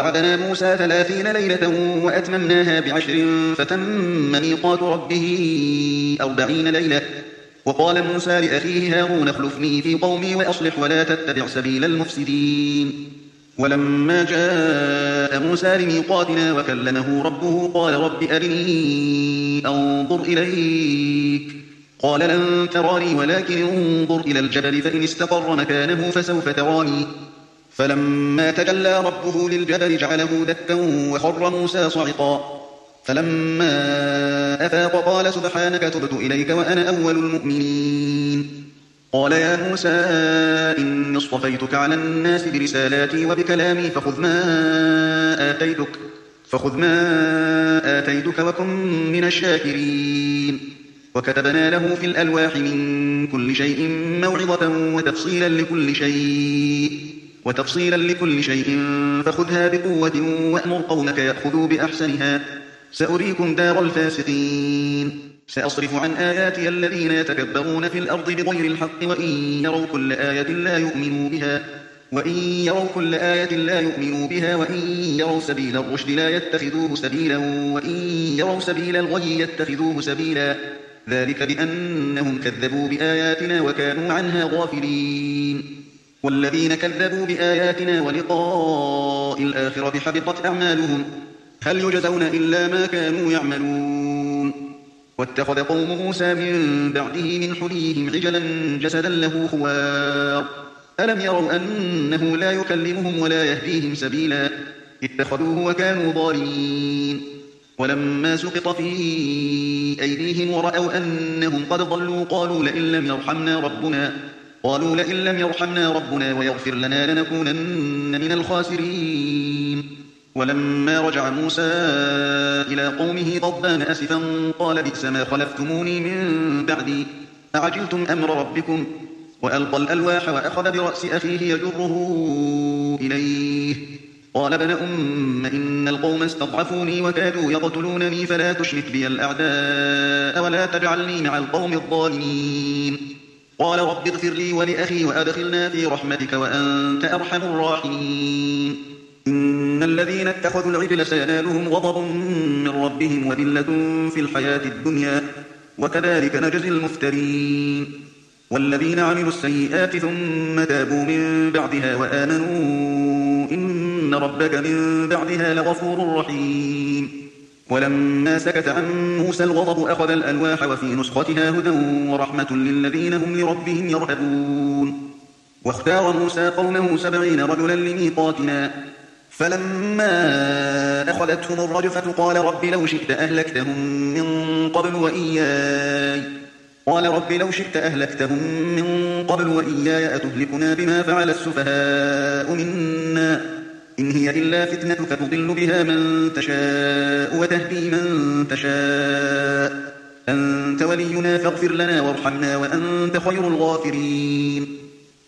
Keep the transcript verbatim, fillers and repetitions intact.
ووعدنا موسى ثلاثين ليلة وأتممناها بعشر فتم ميقات ربه أربعين ليلة. وقال موسى لأخيه هارون اخلفني في قومي وأصلح ولا تتبع سبيل المفسدين. ولما جاء موسى لميقاتنا وكلمه ربه قال رب أرني أنظر إليك قال لن تراني ولكن انظر إلى الجبل فإن استقر مكانه فسوف تراني. فلما تجلى ربه للجبل جعله دكا وخر موسى صعقا. فلما أفاق قال سبحانك تبت إليك وأنا أول المؤمنين. قال يا موسى إني اصطفيتك على الناس برسالاتي وبكلامي فخذ ما آتيتك, فخذ ما آتيتك وكن من الشاكرين. وكتبنا له في الألواح من كل شيء موعظة وتفصيلا لكل شيء وتفصيلا لكل شيء فخذها بقوة وأمر قومك يأخذوا بأحسنها سأريكم دار الفاسقين. سأصرف عن آياتي الذين يتكبرون في الأرض بغير الحق وإن يروا كل آية لا يؤمنوا بها وإن يروا كل آية لا يؤمنوا بها وإن يروا سبيل الرشد لا يتخذوه سبيلا وإن يروا سبيل الغي يتخذوه سبيلا ذلك بأنهم كذبوا بآياتنا وكانوا عنها غافلين. والذين كذبوا بآياتنا ولقاء الآخرة حبطت أعمالهم هل يجزون إلا ما كانوا يعملون. واتخذ قوم موسى من بعده من حليهم عجلا جسدا له خوار ألم يروا أنه لا يكلمهم ولا يهديهم سبيلا اتخذوه وكانوا ظالمين. ولما سقط في أيديهم ورأوا أنهم قد ضلوا قالوا لئن لم يرحمنا ربنا قالوا لئن لم يرحمنا ربنا ويغفر لنا لنكونن من الخاسرين. ولما رجع موسى إلى قومه غضبان أسفا قال بئس ما خلفتموني من بعدي أعجلتم أمر ربكم وألقى الألواح وأخذ برأس أخيه يجره إليه قال ابن أم إن القوم استضعفوني وكادوا يقتلونني فلا تشرك بي الأعداء ولا تجعلني مع القوم الظالمين. قال رب اغفر لي ولأخي وأدخلنا في رحمتك وأنت أرحم الراحمين. إن الذين اتخذوا العجل سينالهم غضب من ربهم وذلة في الحياة الدنيا وكذلك نجزي المفترين. والذين عملوا السيئات ثم تابوا من بعدها وآمنوا إن ربك من بعدها لغفور رحيم. ولما سكت عن موسى الغضب أخذ الألواح وفي نسختها هدى ورحمة للذين هم لربهم يرهبون. واختار موسى قومه سبعين رجلا لميقاتنا فلما أخذتهم الرجفة قال رب لو شئت أهلكتهم من قبل وإياي قال رب لو شئت أهلكتهم من قبل وإياي أتهلكنا بما فعل السفهاء منا إن هي إلا فتنتك تضل بها من تشاء وتهدي من تشاء أنت ولينا فاغفر لنا وارحمنا وأنت خير الغافرين.